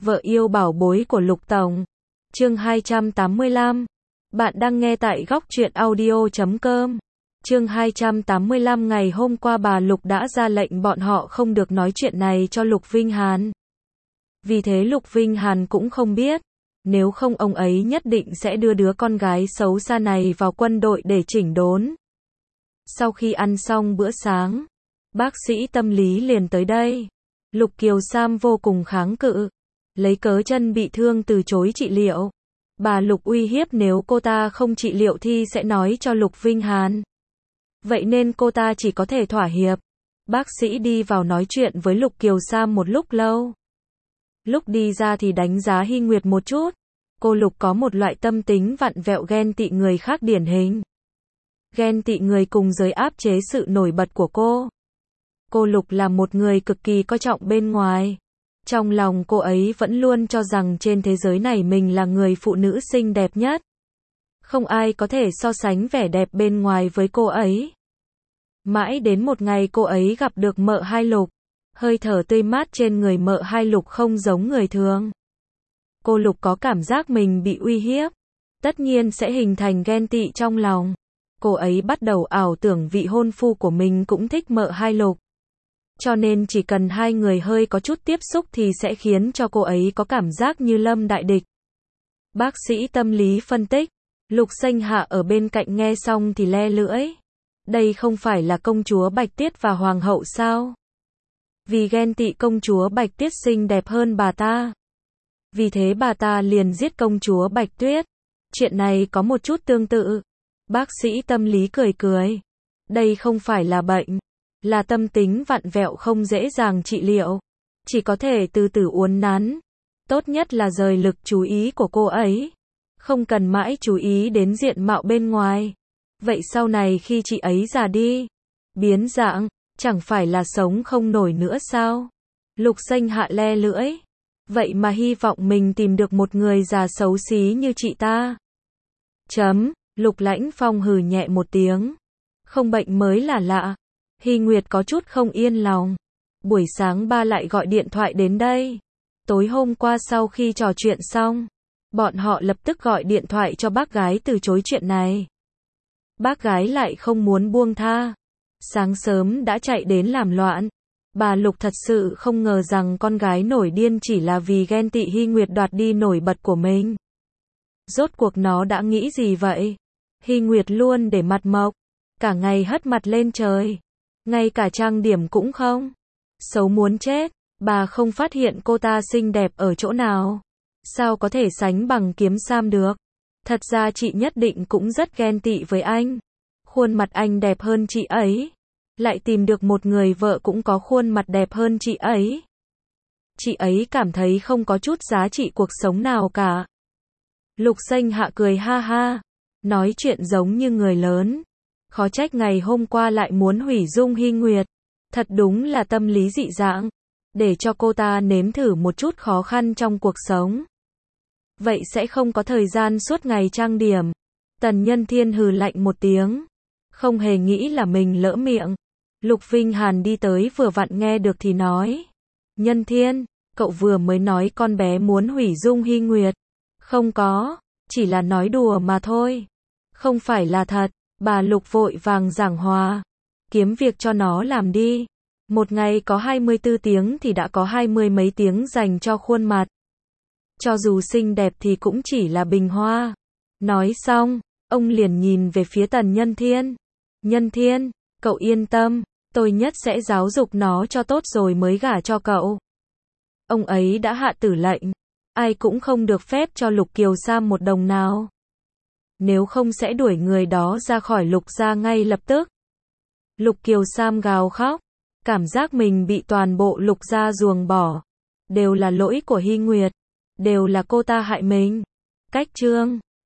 Vợ yêu bảo bối của Lục Tổng. Chương 285. Bạn đang nghe tại góc truyện audio.com. Chương 285. Ngày hôm qua bà Lục đã ra lệnh bọn họ không được nói chuyện này cho Lục Vinh Hàn. Vì thế Lục Vinh Hàn cũng không biết. Nếu không ông ấy nhất định sẽ đưa đứa con gái xấu xa này vào quân đội để chỉnh đốn. Sau khi ăn xong bữa sáng, bác sĩ tâm lý liền tới đây. Lục Kiều Sam vô cùng kháng cự, lấy cớ chân bị thương từ chối trị liệu. Bà Lục uy hiếp nếu cô ta không trị liệu thì sẽ nói cho Lục Vinh Hàn. Vậy nên cô ta chỉ có thể thỏa hiệp. Bác sĩ đi vào nói chuyện với Lục Kiều Sam một lúc lâu. Lúc đi ra thì đánh giá Hy Nguyệt một chút. Cô Lục có một loại tâm tính vặn vẹo ghen tị người khác điển hình. Ghen tị người cùng giới áp chế sự nổi bật của cô. Cô Lục là một người cực kỳ coi trọng bên ngoài. Trong lòng cô ấy vẫn luôn cho rằng trên thế giới này mình là người phụ nữ xinh đẹp nhất. Không ai có thể so sánh vẻ đẹp bên ngoài với cô ấy. Mãi đến một ngày cô ấy gặp được mợ hai Lục. Hơi thở tươi mát trên người mợ hai Lục không giống người thường. Cô Lục có cảm giác mình bị uy hiếp. Tất nhiên sẽ hình thành ghen tị trong lòng. Cô ấy bắt đầu ảo tưởng vị hôn phu của mình cũng thích mợ hai Lục. Cho nên chỉ cần hai người hơi có chút tiếp xúc thì sẽ khiến cho cô ấy có cảm giác như lâm đại địch. Bác sĩ tâm lý phân tích. Lục Xanh Hạ ở bên cạnh nghe xong thì le lưỡi. Đây không phải là công chúa Bạch Tiết và hoàng hậu sao? Vì ghen tị công chúa Bạch Tiết xinh đẹp hơn bà ta. Vì thế bà ta liền giết công chúa Bạch Tuyết. Chuyện này có một chút tương tự. Bác sĩ tâm lý cười cười. Đây không phải là bệnh. Là tâm tính vặn vẹo không dễ dàng trị liệu. Chỉ có thể từ từ uốn nắn. Tốt nhất là rời lực chú ý của cô ấy. Không cần mãi chú ý đến diện mạo bên ngoài. Vậy sau này khi chị ấy già đi, biến dạng, chẳng phải là sống không nổi nữa sao? Lục Xanh Hạ le lưỡi. Vậy mà hy vọng mình tìm được một người già xấu xí như chị ta. Lục Lãnh Phong hừ nhẹ một tiếng. Không bệnh mới là lạ. Hy Nguyệt có chút không yên lòng. Buổi sáng ba lại gọi điện thoại đến đây. Tối hôm qua sau khi trò chuyện xong, bọn họ lập tức gọi điện thoại cho bác gái từ chối chuyện này. Bác gái lại không muốn buông tha. Sáng sớm đã chạy đến làm loạn. Bà Lục thật sự không ngờ rằng con gái nổi điên chỉ là vì ghen tị Hy Nguyệt đoạt đi nổi bật của mình. Rốt cuộc nó đã nghĩ gì vậy? Hy Nguyệt luôn để mặt mộc. Cả ngày hất mặt lên trời. Ngay cả trang điểm cũng không. Xấu muốn chết. Bà không phát hiện cô ta xinh đẹp ở chỗ nào. Sao có thể sánh bằng Kiếm Sam được? Thật ra chị nhất định cũng rất ghen tị với anh. Khuôn mặt anh đẹp hơn chị ấy. Lại tìm được một người vợ cũng có khuôn mặt đẹp hơn chị ấy. Chị ấy cảm thấy không có chút giá trị cuộc sống nào cả. Lục Xanh Hạ cười ha ha. Nói chuyện giống như người lớn. Khó trách ngày hôm qua lại muốn hủy dung Hy Nguyệt. Thật đúng là tâm lý dị dạng. Để cho cô ta nếm thử một chút khó khăn trong cuộc sống. Vậy sẽ không có thời gian suốt ngày trang điểm. Tần Nhân Thiên hừ lạnh một tiếng. Không hề nghĩ là mình lỡ miệng. Lục Vinh Hàn đi tới vừa vặn nghe được thì nói. Nhân Thiên, cậu vừa mới nói con bé muốn hủy dung Hy Nguyệt. Không có, chỉ là nói đùa mà thôi. Không phải là thật. Bà Lục vội vàng giảng hòa. Kiếm việc cho nó làm đi. Một ngày có 24 tiếng thì đã có 20 mấy tiếng dành cho khuôn mặt. Cho dù xinh đẹp thì cũng chỉ là bình hoa. Nói xong, ông liền nhìn về phía Tần Nhân Thiên. Nhân Thiên, cậu yên tâm, tôi nhất sẽ giáo dục nó cho tốt rồi mới gả cho cậu. Ông ấy đã hạ tử lệnh. Ai cũng không được phép cho Lục Kiều Sam một đồng nào. Nếu không sẽ đuổi người đó ra khỏi Lục gia ngay lập tức. Lục Kiều Sam gào khóc. Cảm giác mình bị toàn bộ Lục gia ruồng bỏ. Đều là lỗi của Hy Nguyệt. Đều là cô ta hại mình. Cách chương